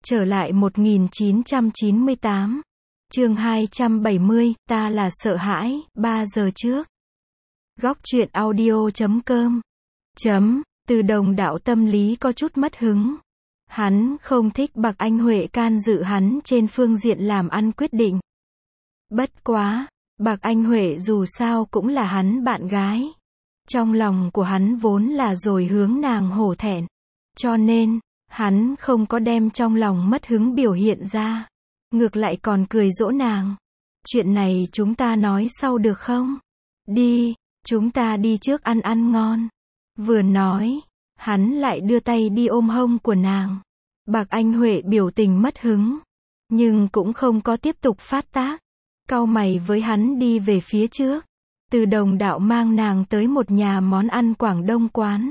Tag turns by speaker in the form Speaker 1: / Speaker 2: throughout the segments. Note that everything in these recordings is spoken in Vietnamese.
Speaker 1: Trở lại 1998. Chương 270, ta là sợ hãi, 3 giờ trước. Góc truyện audio.com. Từ Đồng đạo tâm lý có chút mất hứng. Hắn không thích Bạc Anh Huệ can dự hắn trên phương diện làm ăn quyết định. Bất quá, Bạc Anh Huệ dù sao cũng là hắn bạn gái. Trong lòng của hắn vốn là rồi hướng nàng hổ thẹn. Cho nên, hắn không có đem trong lòng mất hứng biểu hiện ra. Ngược lại còn cười dỗ nàng. Chuyện này chúng ta nói sau được không? Đi, chúng ta đi trước ăn ngon. Vừa nói, hắn lại đưa tay đi ôm hông của nàng. Bạc Anh Huệ biểu tình mất hứng, nhưng cũng không có tiếp tục phát tác. Cau mày với hắn đi về phía trước. Từ Đồng đạo mang nàng tới một nhà món ăn Quảng Đông quán.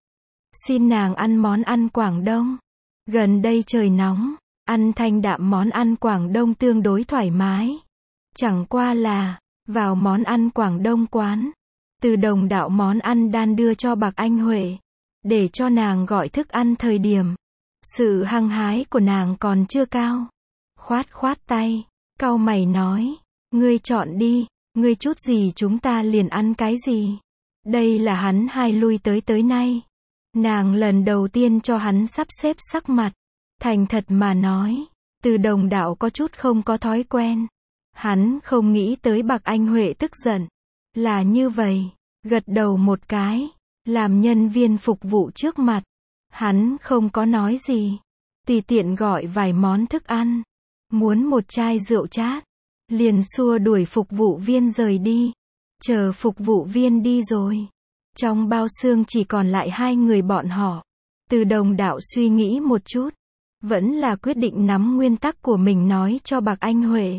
Speaker 1: Xin nàng ăn món ăn Quảng Đông. Gần đây trời nóng, ăn thanh đạm món ăn Quảng Đông tương đối thoải mái. Chẳng qua là, vào món ăn Quảng Đông quán, Từ Đồng đạo món ăn đan đưa cho Bạc Anh Huệ, để cho nàng gọi thức ăn thời điểm. Sự hăng hái của nàng còn chưa cao. Khoát tay, cau mày nói, ngươi chọn đi, ngươi chút gì chúng ta liền ăn cái gì. Đây là hắn hai lui tới nay. Nàng lần đầu tiên cho hắn sắp xếp sắc mặt. Thành thật mà nói, Từ Đồng đạo có chút không có thói quen. Hắn không nghĩ tới Bạc Anh Huệ tức giận. Là như vậy, gật đầu một cái, làm nhân viên phục vụ trước mặt. Hắn không có nói gì. Tùy tiện gọi vài món thức ăn. Muốn một chai rượu chát. Liền xua đuổi phục vụ viên rời đi. Chờ phục vụ viên đi rồi. Trong bao xương chỉ còn lại hai người bọn họ. Từ Đồng đạo suy nghĩ một chút. Vẫn là quyết định nắm nguyên tắc của mình nói cho Bạc Anh Huệ.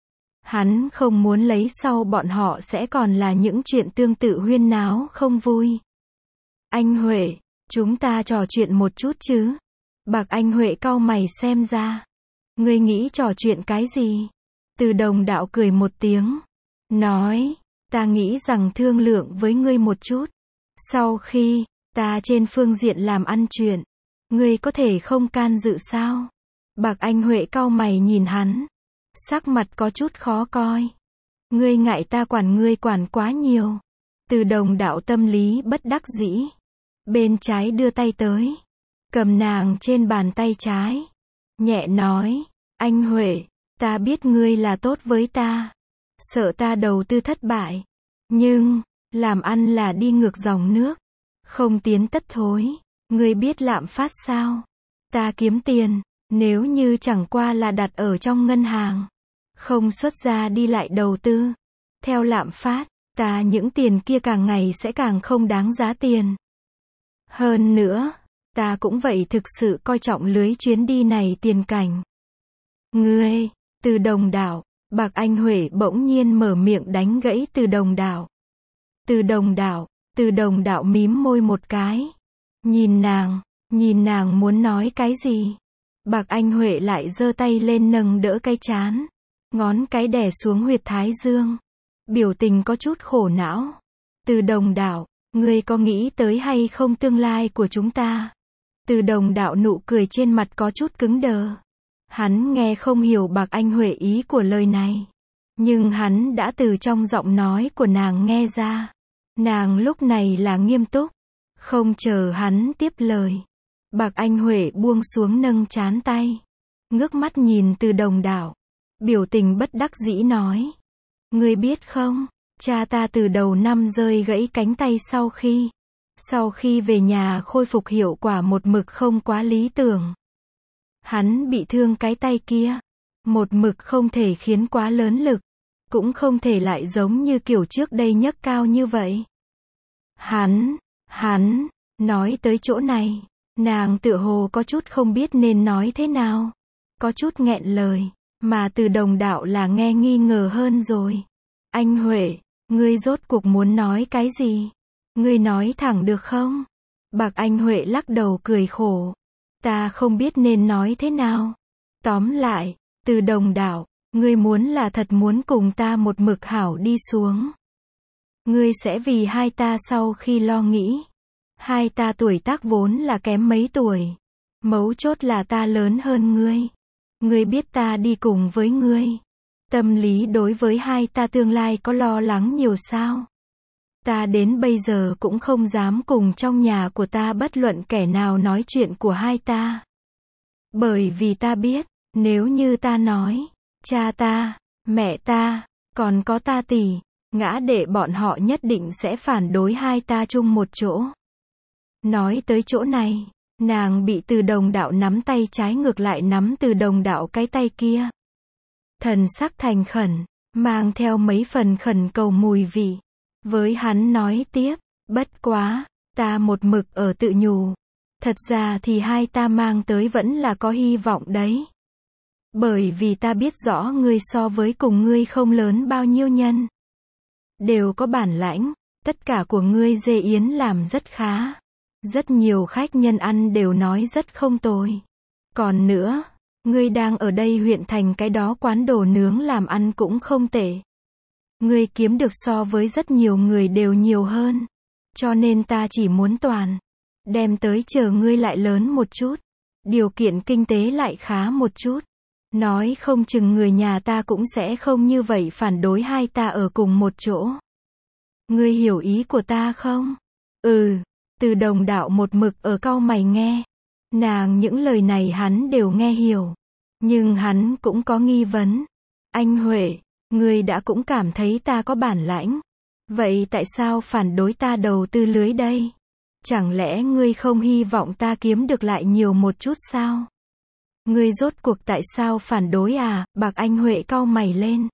Speaker 1: Hắn không muốn lấy sau bọn họ sẽ còn là những chuyện tương tự huyên náo không vui. Anh Huệ, chúng ta trò chuyện một chút chứ. Bạc Anh Huệ cau mày xem ra. Ngươi nghĩ trò chuyện cái gì? Từ Đồng đạo cười một tiếng. Nói, ta nghĩ rằng thương lượng với ngươi một chút. Sau khi, ta trên phương diện làm ăn chuyện, ngươi có thể không can dự sao? Bạc Anh Huệ cau mày nhìn hắn. Sắc mặt có chút khó coi. Ngươi ngại ta quản ngươi quản quá nhiều. Từ Đồng đạo tâm lý bất đắc dĩ. Bên trái đưa tay tới. Cầm nàng trên bàn tay trái. Nhẹ nói, anh Huệ, ta biết ngươi là tốt với ta. Sợ ta đầu tư thất bại. Nhưng, làm ăn là đi ngược dòng nước. Không tiến tất thối. Ngươi biết lạm phát sao? Ta kiếm tiền, nếu như chẳng qua là đặt ở trong ngân hàng. Không xuất ra đi lại đầu tư. Theo lạm phát, ta những tiền kia càng ngày sẽ càng không đáng giá tiền. Hơn nữa, ta cũng vậy thực sự coi trọng lưới chuyến đi này tiền cảnh. Ngươi, Từ Đồng đạo, Bạc Anh Huệ bỗng nhiên mở miệng đánh gãy Từ Đồng đạo. Từ Đồng đạo mím môi một cái. Nhìn nàng muốn nói cái gì. Bạc Anh Huệ lại giơ tay lên nâng đỡ cái trán. Ngón cái đè xuống huyệt thái dương. Biểu tình có chút khổ não. Từ Đồng đạo, ngươi có nghĩ tới hay không tương lai của chúng ta? Từ Đồng đạo nụ cười trên mặt có chút cứng đờ. Hắn nghe không hiểu Bạc Anh Huệ ý của lời này. Nhưng hắn đã từ trong giọng nói của nàng nghe ra. Nàng lúc này là nghiêm túc. Không chờ hắn tiếp lời. Bạc Anh Huệ buông xuống nâng trán tay. Ngước mắt nhìn Từ Đồng đạo. Biểu tình bất đắc dĩ nói. Ngươi biết không, cha ta từ đầu năm rơi gãy cánh tay sau khi về nhà khôi phục hiệu quả một mực không quá lý tưởng. Hắn bị thương cái tay kia. Một mực không thể khiến quá lớn lực. Cũng không thể lại giống như kiểu trước đây nhấc cao như vậy. Hắn, nói tới chỗ này. Nàng tựa hồ có chút không biết nên nói thế nào. Có chút nghẹn lời. Mà Từ Đồng đạo là nghe nghi ngờ hơn rồi. Anh Huệ, ngươi rốt cuộc muốn nói cái gì? Ngươi nói thẳng được không? Bạc Anh Huệ lắc đầu cười khổ. Ta không biết nên nói thế nào. Tóm lại, Từ Đồng đạo, ngươi muốn là thật muốn cùng ta một mực hảo đi xuống. Ngươi sẽ vì hai ta sau khi lo nghĩ. Hai ta tuổi tác vốn là kém mấy tuổi. Mấu chốt là ta lớn hơn ngươi. Ngươi biết ta đi cùng với ngươi. Tâm lý đối với hai ta tương lai có lo lắng nhiều sao? Ta đến bây giờ cũng không dám cùng trong nhà của ta bất luận kẻ nào nói chuyện của hai ta. Bởi vì ta biết, nếu như ta nói, cha ta, mẹ ta, còn có ta tỷ, ngã đệ bọn họ nhất định sẽ phản đối hai ta chung một chỗ. Nói tới chỗ này, nàng bị Từ Đồng Đạo nắm tay trái ngược lại nắm Từ Đồng Đạo cái tay kia. Thần sắc thành khẩn, mang theo mấy phần khẩn cầu mùi vị. Với hắn nói tiếp, bất quá, ta một mực ở tự nhủ. Thật ra thì hai ta mang tới vẫn là có hy vọng đấy. Bởi vì ta biết rõ ngươi so với cùng ngươi không lớn bao nhiêu nhân. Đều có bản lãnh, tất cả của ngươi dê yến làm rất khá. Rất nhiều khách nhân ăn đều nói rất không tồi. Còn nữa, ngươi đang ở đây huyện thành cái đó quán đồ nướng làm ăn cũng không tệ. Ngươi kiếm được so với rất nhiều người đều nhiều hơn. Cho nên ta chỉ muốn toàn đem tới chờ ngươi lại lớn một chút. Điều kiện kinh tế lại khá một chút. Nói không chừng người nhà ta cũng sẽ không như vậy phản đối hai ta ở cùng một chỗ. Ngươi hiểu ý của ta không? Ừ, Từ Đồng Đạo một mực ở cau mày nghe. Nàng những lời này hắn đều nghe hiểu. Nhưng hắn cũng có nghi vấn. Anh Huệ, ngươi đã cũng cảm thấy ta có bản lãnh. Vậy tại sao phản đối ta đầu tư lưới đây? Chẳng lẽ ngươi không hy vọng ta kiếm được lại nhiều một chút sao? Ngươi rốt cuộc tại sao phản đối à? Bạc Anh Huệ cau mày lên.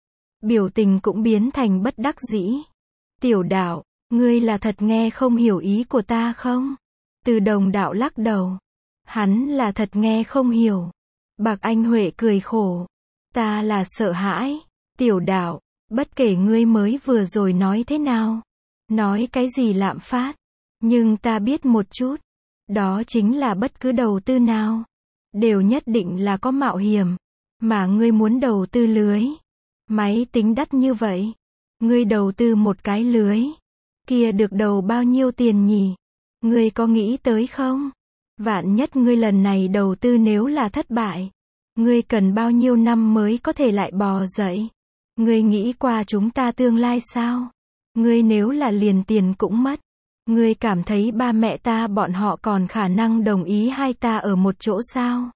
Speaker 1: Biểu tình cũng biến thành bất đắc dĩ. Tiểu Đạo, ngươi là thật nghe không hiểu ý của ta không? Từ Đồng Đạo lắc đầu. Hắn là thật nghe không hiểu. Bạc Anh Huệ cười khổ. Ta là sợ hãi. Tiểu Đạo, bất kể ngươi mới vừa rồi nói thế nào. Nói cái gì lạm phát. Nhưng ta biết một chút. Đó chính là bất cứ đầu tư nào. Đều nhất định là có mạo hiểm. Mà ngươi muốn đầu tư lưới. Máy tính đắt như vậy. Ngươi đầu tư một cái lưới. Kia được đầu bao nhiêu tiền nhỉ? Ngươi có nghĩ tới không? Vạn nhất ngươi lần này đầu tư nếu là thất bại. Ngươi cần bao nhiêu năm mới có thể lại bò dậy? Ngươi nghĩ qua chúng ta tương lai sao? Ngươi nếu là liền tiền cũng mất. Ngươi cảm thấy ba mẹ ta bọn họ còn khả năng đồng ý hai ta ở một chỗ sao?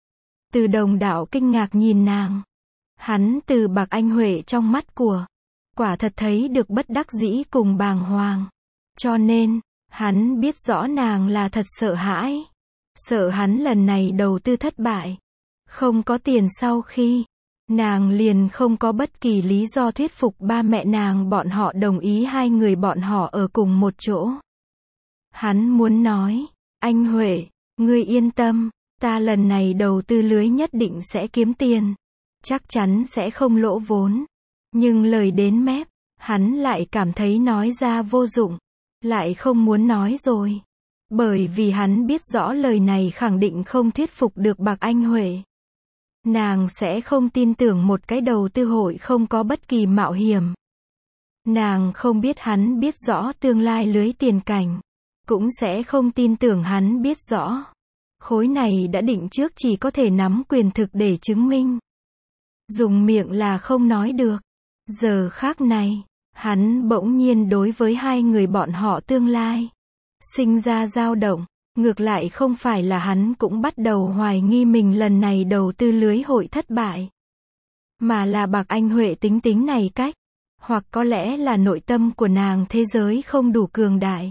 Speaker 1: Từ Đồng Đạo kinh ngạc nhìn nàng. Hắn từ Bạc Anh Huệ trong mắt của quả thật thấy được bất đắc dĩ cùng bàng hoàng. Cho nên, hắn biết rõ nàng là thật sợ hãi. Sợ hắn lần này đầu tư thất bại. Không có tiền sau khi nàng liền không có bất kỳ lý do thuyết phục ba mẹ nàng bọn họ đồng ý hai người bọn họ ở cùng một chỗ. Hắn muốn nói, anh Huệ, ngươi yên tâm, ta lần này đầu tư lưới nhất định sẽ kiếm tiền. Chắc chắn sẽ không lỗ vốn. Nhưng lời đến mép, hắn lại cảm thấy nói ra vô dụng. Lại không muốn nói rồi. Bởi vì hắn biết rõ lời này khẳng định không thuyết phục được Bạc Anh Huệ. Nàng sẽ không tin tưởng một cái đầu tư hội không có bất kỳ mạo hiểm. Nàng không biết hắn biết rõ tương lai lưới tiền cảnh. Cũng sẽ không tin tưởng hắn biết rõ. Khối này đã định trước chỉ có thể nắm quyền thực để chứng minh. Dùng miệng là không nói được. Giờ khác này, hắn bỗng nhiên đối với hai người bọn họ tương lai sinh ra dao động. Ngược lại không phải là hắn cũng bắt đầu hoài nghi mình lần này đầu tư lưới hội thất bại. Mà là Bạc Anh Huệ tính tính này cách. Hoặc có lẽ là nội tâm của nàng thế giới không đủ cường đại.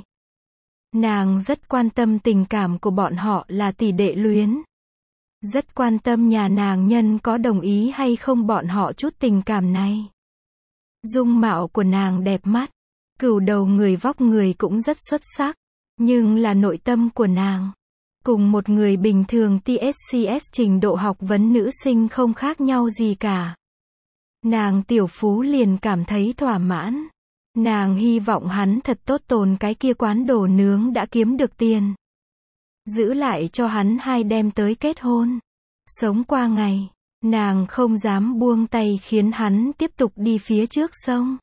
Speaker 1: Nàng rất quan tâm tình cảm của bọn họ là tỷ đệ luyến. Rất quan tâm nhà nàng nhân có đồng ý hay không bọn họ chút tình cảm này. Dung mạo của nàng đẹp mắt. Cửu đầu người vóc người cũng rất xuất sắc. Nhưng là nội tâm của nàng. Cùng một người bình thường TSCS trình độ học vấn nữ sinh không khác nhau gì cả. Nàng tiểu phú liền cảm thấy thỏa mãn. Nàng hy vọng hắn thật tốt tồn cái kia quán đồ nướng đã kiếm được tiền. Giữ lại cho hắn hai đem tới kết hôn. Sống qua ngày. Nàng không dám buông tay khiến hắn tiếp tục đi phía trước sông.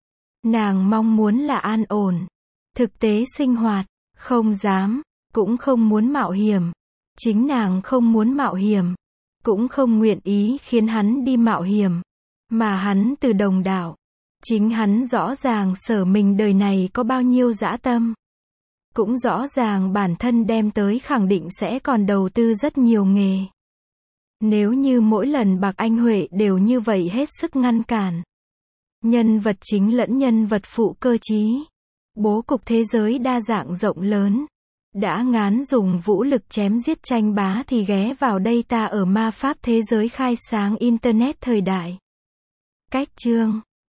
Speaker 1: Nàng mong muốn là an ổn. Thực tế sinh hoạt. Không dám. Cũng không muốn mạo hiểm. Chính nàng không muốn mạo hiểm, cũng không nguyện ý khiến hắn đi mạo hiểm, mà hắn từ Đồng Đạo. Chính hắn rõ ràng Sở mình đời này có bao nhiêu dã tâm. Cũng rõ ràng bản thân đem tới khẳng định sẽ còn đầu tư rất nhiều nghề. Nếu như mỗi lần Bạc Anh Huệ đều như vậy hết sức ngăn cản. Nhân vật chính lẫn nhân vật phụ cơ trí. Bố cục thế giới đa dạng rộng lớn. Đã ngán dùng vũ lực chém giết tranh bá thì ghé vào đây ta ở ma pháp thế giới khai sáng Internet thời đại. Cách chương